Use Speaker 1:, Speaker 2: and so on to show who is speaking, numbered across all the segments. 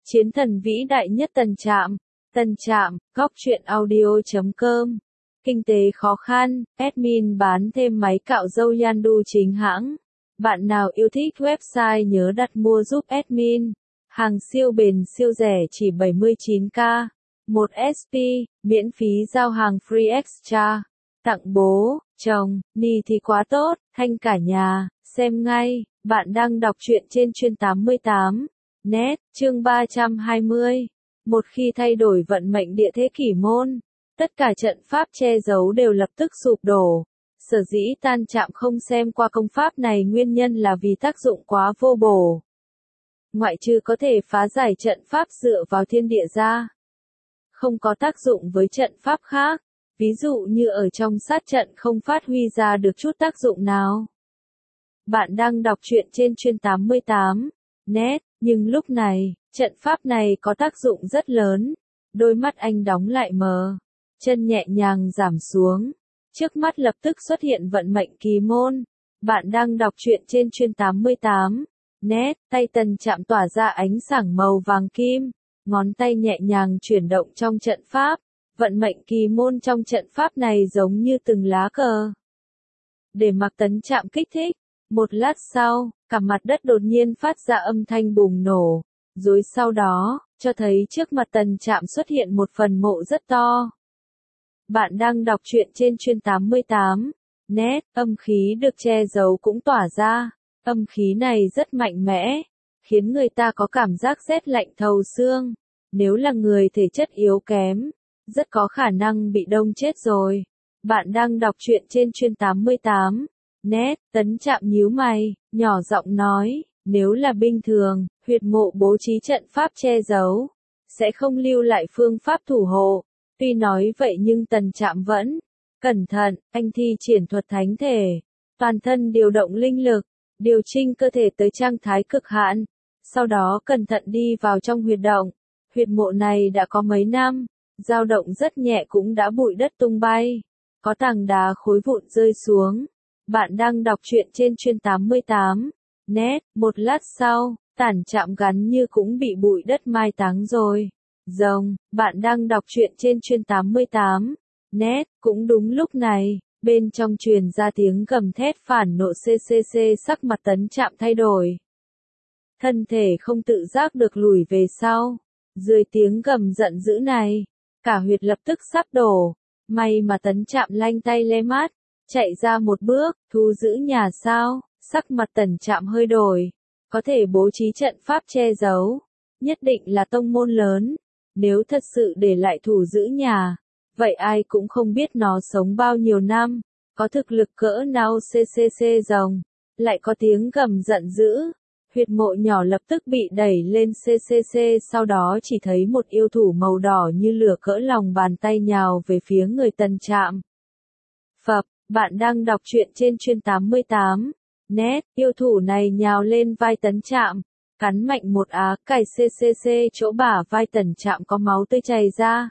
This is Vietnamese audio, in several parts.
Speaker 1: Chiến thần vĩ đại nhất Tần Trạm. Tần Trạm, góc truyện audio.com. Kinh tế khó khăn, admin bán thêm máy cạo râu Yandu chính hãng. Bạn nào yêu thích website nhớ đặt mua giúp admin. Hàng siêu bền siêu rẻ chỉ 79k. 1 SP, miễn phí giao hàng free extra. Tặng bố, chồng, ni thì quá tốt, thanh cả nhà, xem ngay. Bạn đang đọc truyện trên chuyên 88. Net, chương 320. Một khi thay đổi vận mệnh địa thế kỷ môn, tất cả trận pháp che giấu đều lập tức sụp đổ. Sở dĩ Tan Trạm không xem qua công pháp này nguyên nhân là vì tác dụng quá vô bổ. Ngoại trừ có thể phá giải trận pháp dựa vào thiên địa ra, không có tác dụng với trận pháp khác, ví dụ như ở trong sát trận không phát huy ra được chút tác dụng nào. Bạn đang đọc truyện trên chuyên 88. Net, nhưng lúc này, trận pháp này có tác dụng rất lớn. Đôi mắt anh đóng lại mờ, chân nhẹ nhàng giảm xuống. Trước mắt lập tức xuất hiện vận mệnh kỳ môn. Bạn đang đọc truyện trên chuyên 88. Net, tay Tần Trạm tỏa ra ánh sáng màu vàng kim. Ngón tay nhẹ nhàng chuyển động trong trận pháp. Vận mệnh kỳ môn trong trận pháp này giống như từng lá cờ. Để mặc Tần Trạm kích thích. Một lát sau, cả mặt đất đột nhiên phát ra âm thanh bùng nổ. Rồi sau đó, cho thấy trước mặt Tần Trạm xuất hiện một phần mộ rất to. Bạn đang đọc truyện trên chuyên 88. Net, âm khí được che giấu cũng tỏa ra. Âm khí này rất mạnh mẽ, khiến người ta có cảm giác rét lạnh thấu xương. Nếu là người thể chất yếu kém, rất có khả năng bị đông chết rồi. Bạn đang đọc truyện trên chuyên 88. Net, Tấn Trạm nhíu mày, nhỏ giọng nói, nếu là bình thường, huyệt mộ bố trí trận pháp che giấu, sẽ không lưu lại phương pháp thủ hộ. Tuy nói vậy nhưng Tần Trạm vẫn cẩn thận, anh thi triển thuật thánh thể, toàn thân điều động linh lực, điều chỉnh cơ thể tới trạng thái cực hạn, sau đó cẩn thận đi vào trong huyệt động. Huyệt mộ này đã có mấy năm, dao động rất nhẹ cũng đã bụi đất tung bay, có tảng đá khối vụn rơi xuống. Bạn đang đọc truyện trên chuyên 88. Net, một lát sau, Tản Trạm gắn như cũng bị bụi đất mai táng rồi. Rồng, bạn đang đọc truyện trên chuyên 88. Net, cũng đúng lúc này, bên trong truyền ra tiếng gầm thét phản nộ ccc, sắc mặt Tấn Trạm thay đổi. Thân thể không tự giác được lùi về sau. Dưới tiếng gầm giận dữ này, cả huyệt lập tức sắp đổ. May mà Tấn Trạm lanh tay lé mắt, chạy ra một bước, thu giữ nhà sao, sắc mặt Tần Trạm hơi đổi. Có thể bố trí trận pháp che giấu, nhất định là tông môn lớn. Nếu thật sự để lại thủ giữ nhà, vậy ai cũng không biết nó sống bao nhiêu năm, có thực lực cỡ nào ccc rồng, lại có tiếng gầm giận dữ. Huyệt mộ nhỏ lập tức bị đẩy lên ccc, sau đó chỉ thấy một yêu thủ màu đỏ như lửa cỡ lòng bàn tay nhào về phía người Tần Trạm. Phập, bạn đang đọc truyện trên chuyên 88. Net, yêu thủ này nhào lên vai Tấn Trạm, cắn mạnh một á cày ccc, chỗ bả vai Tần Trạm có máu tươi chảy ra.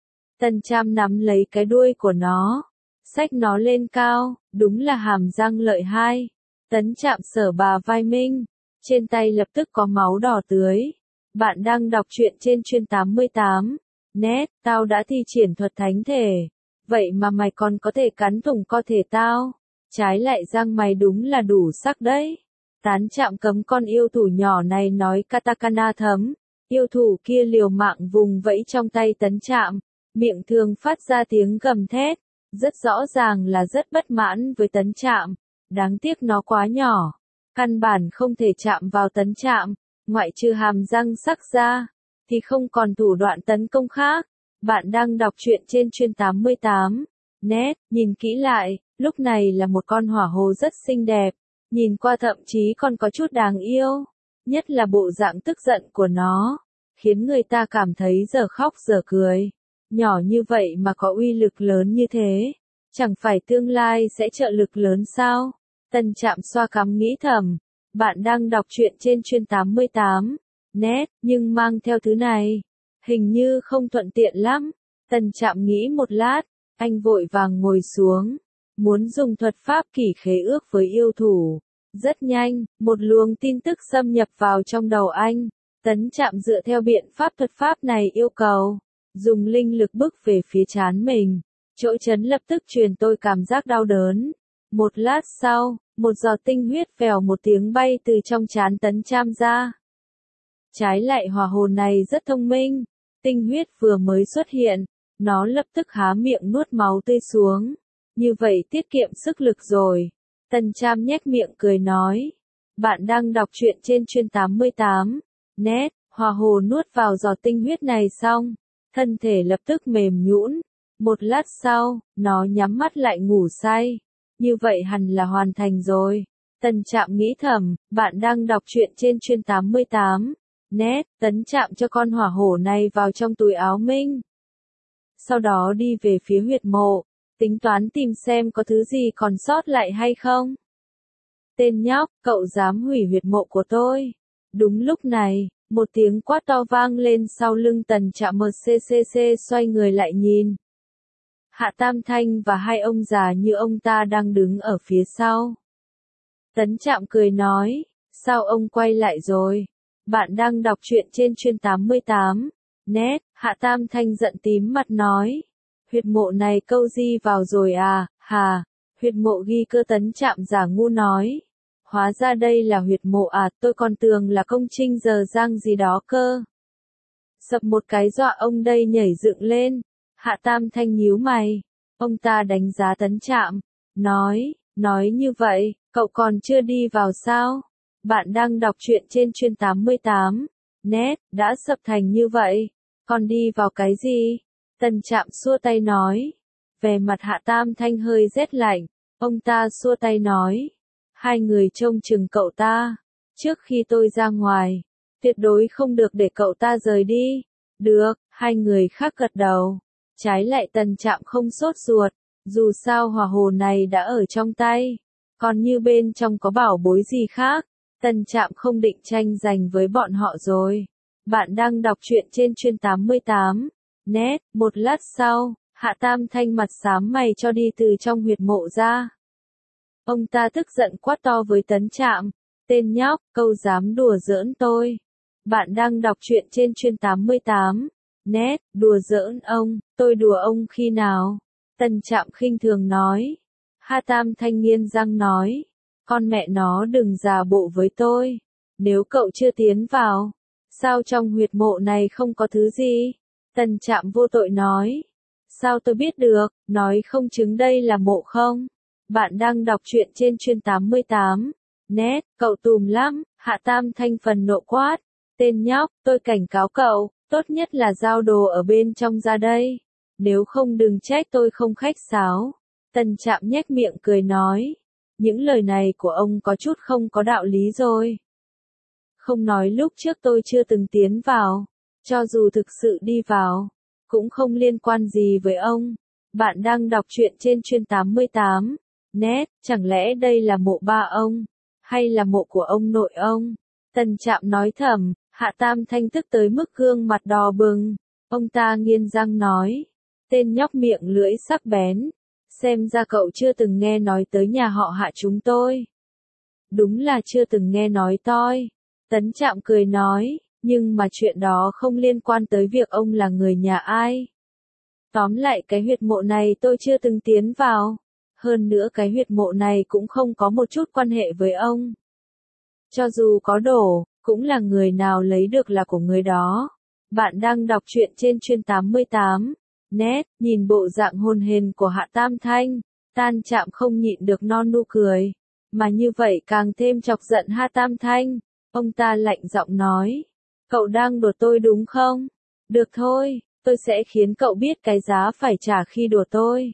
Speaker 1: Tần Trạm nắm lấy cái đuôi của nó, xách nó lên cao, đúng là hàm răng lợi hai. Tấn Trạm sờ bả vai mình, trên tay lập tức có máu đỏ tưới. Bạn đang đọc truyện trên chuyên 88. Net, tao đã thi triển thuật thánh thể, vậy mà mày còn có thể cắn thủng cơ thể tao. Trái lại răng mày đúng là đủ sắc đấy. Tán Trạm cấm con yêu thủ nhỏ này nói katakana thấm. Yêu thủ kia liều mạng vùng vẫy trong tay Tấn Trạm, miệng thường phát ra tiếng gầm thét. Rất rõ ràng là rất bất mãn với Tấn Trạm. Đáng tiếc nó quá nhỏ, căn bản không thể chạm vào Tấn Trạm, ngoại trừ hàm răng sắc ra, thì không còn thủ đoạn tấn công khác. Bạn đang đọc truyện trên chuyên 88. Net, nhìn kỹ lại, lúc này là một con hỏa hồ rất xinh đẹp, nhìn qua thậm chí còn có chút đáng yêu, nhất là bộ dạng tức giận của nó, khiến người ta cảm thấy giờ khóc giờ cười. Nhỏ như vậy mà có uy lực lớn như thế, chẳng phải tương lai sẽ trợ lực lớn sao? Tần Trạm xoa cằm nghĩ thầm. Bạn đang đọc truyện trên chuyên 88. Net, nhưng mang theo thứ này, hình như không thuận tiện lắm. Tần Trạm nghĩ một lát, anh vội vàng ngồi xuống, muốn dùng thuật pháp kỷ khế ước với yêu thủ. Rất nhanh, một luồng tin tức xâm nhập vào trong đầu anh. Tấn Trạm dựa theo biện pháp thuật pháp này yêu cầu, dùng linh lực bức về phía trán mình. Chỗ chấn lập tức truyền tôi cảm giác đau đớn. Một lát sau, một giọt tinh huyết vèo một tiếng bay từ trong trán Tấn Trạm ra. Trái lại hỏa hồn này rất thông minh, tinh huyết vừa mới xuất hiện, nó lập tức há miệng nuốt máu tươi xuống. Như vậy tiết kiệm sức lực rồi. Tần Trạm nhếch miệng cười nói. Bạn đang đọc truyện trên Chuyên 88. Net, hỏa hồn nuốt vào giọt tinh huyết này xong, thân thể lập tức mềm nhũn. Một lát sau, nó nhắm mắt lại ngủ say. Như vậy hẳn là hoàn thành rồi. Tần Trạm nghĩ thầm, bạn đang đọc truyện trên Chuyên 88. Net, Tấn Trạm cho con hỏa hổ này vào trong túi áo mình. Sau đó đi về phía huyệt mộ, tính toán tìm xem có thứ gì còn sót lại hay không. Tên nhóc, cậu dám hủy huyệt mộ của tôi. Đúng lúc này, một tiếng quát to vang lên sau lưng Tần Trạm. MCCC xoay người lại nhìn. Hạ Tam Thanh và hai ông già như ông ta đang đứng ở phía sau. Tấn Trạm cười nói, sao ông quay lại rồi? Bạn đang đọc truyện trên Chuyên 88. Net, Hạ Tam Thanh giận tím mặt nói. Huyệt mộ này câu di vào rồi à, hà, huyệt mộ ghi cơ. Tấn Trạm giả ngu nói. Hóa ra đây là huyệt mộ à, tôi còn tưởng là công trình giờ giang gì đó cơ. Sập một cái dọa ông đây nhảy dựng lên. Hạ Tam Thanh nhíu mày. Ông ta đánh giá Tấn Trạm. Nói như vậy, cậu còn chưa đi vào sao? Bạn đang đọc truyện trên Chuyên 88. Net, đã sập thành như vậy. Còn đi vào cái gì? Tần Trạm xua tay nói. Vẻ mặt Hạ Tam Thanh hơi rét lạnh. Ông ta xua tay nói. Hai người trông chừng cậu ta. Trước khi tôi ra ngoài, tuyệt đối không được để cậu ta rời đi. Được, hai người khác gật đầu. Trái lại Tần Trạm không sốt ruột. Dù sao hỏa hồn này đã ở trong tay. Còn như bên trong có bảo bối gì khác, Tần Trạm không định tranh giành với bọn họ rồi. Bạn đang đọc truyện trên Chuyên 88. Net, một lát sau, Hạ Tam Thanh mặt xám mày cho đi từ trong huyệt mộ ra. Ông ta tức giận quát to với Tấn Trạm. Tên nhóc, câu dám đùa giỡn tôi. Bạn đang đọc truyện trên Chuyên 88. Net, đùa giỡn ông, tôi đùa ông khi nào? Tần Trạm khinh thường nói. Hạ Tam Thanh nghiến răng nói. Con mẹ nó đừng giả bộ với tôi. Nếu cậu chưa tiến vào, sao trong huyệt mộ này không có thứ gì? Tần Trạm vô tội nói. Sao tôi biết được, nói không chứng đây là mộ không? Bạn đang đọc truyện trên Chuyên 88. Net, cậu tùm lắm. Hạ Tam Thanh phần nộ quát. Tên nhóc, tôi cảnh cáo cậu, tốt nhất là giao đồ ở bên trong ra đây. Nếu không đừng trách tôi không khách sáo. Tần Trạm nhếch miệng cười nói. Những lời này của ông có chút không có đạo lý rồi. Không nói lúc trước tôi chưa từng tiến vào. Cho dù thực sự đi vào, cũng không liên quan gì với ông. Bạn đang đọc truyện trên Chuyên 88. Net, chẳng lẽ đây là mộ ba ông? Hay là mộ của ông nội ông? Tần Trạm nói thầm. Hạ Tam Thanh tức tới mức gương mặt đỏ bừng. Ông ta nghiến răng nói. Tên nhóc miệng lưỡi sắc bén. Xem ra cậu chưa từng nghe nói tới nhà họ Hạ chúng tôi. Đúng là chưa từng nghe nói toi. Tấn Trạm cười nói, nhưng mà chuyện đó không liên quan tới việc ông là người nhà ai. Tóm lại cái huyệt mộ này tôi chưa từng tiến vào. Hơn nữa cái huyệt mộ này cũng không có một chút quan hệ với ông. Cho dù có đổ, cũng là người nào lấy được là của người đó. Bạn đang đọc truyện trên Chuyên 88. Net, nhìn bộ dạng hồn hền của Hạ Tam Thanh, Tần Trạm không nhịn được non nụ cười. Mà như vậy càng thêm chọc giận Hạ Tam Thanh. Ông ta lạnh giọng nói. Cậu đang đùa tôi đúng không? Được thôi, tôi sẽ khiến cậu biết cái giá phải trả khi đùa tôi.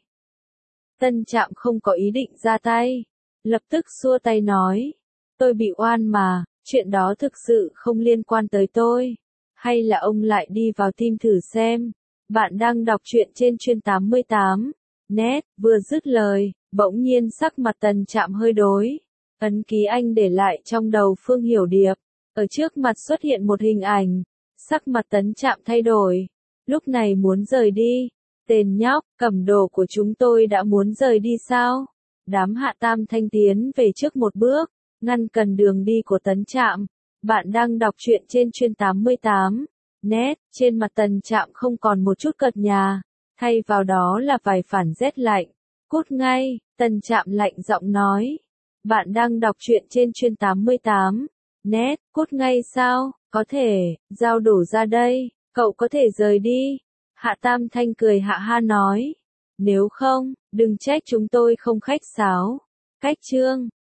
Speaker 1: Tần Trạm không có ý định ra tay. Lập tức xua tay nói. Tôi bị oan mà, chuyện đó thực sự không liên quan tới tôi. Hay là ông lại đi vào tìm thử xem. Bạn đang đọc truyện trên Chuyên 88. Net, vừa dứt lời, bỗng nhiên sắc mặt Tần Trạm hơi đổi. Ấn ký anh để lại trong đầu Phương Hiểu Điệp. Ở trước mặt xuất hiện một hình ảnh. Sắc mặt Tấn Trạm thay đổi. Lúc này muốn rời đi. Tên nhóc, cầm đồ của chúng tôi đã muốn rời đi sao? Đám Hạ Tam Thanh tiến về trước một bước, ngăn cản đường đi của Tấn Trạm. Bạn đang đọc truyện trên chuyên 88. Net, trên mặt Tần Trạm không còn một chút cợt nhà, thay vào đó là vài phản rét lạnh. Cút ngay, Tần Trạm lạnh giọng nói. Bạn đang đọc truyện trên chuyên 88. Net, cút ngay sao, có thể, dao đổ ra đây, cậu có thể rời đi. Hạ Tam Thanh cười hạ ha nói. Nếu không, đừng trách chúng tôi không khách sáo. Cách chương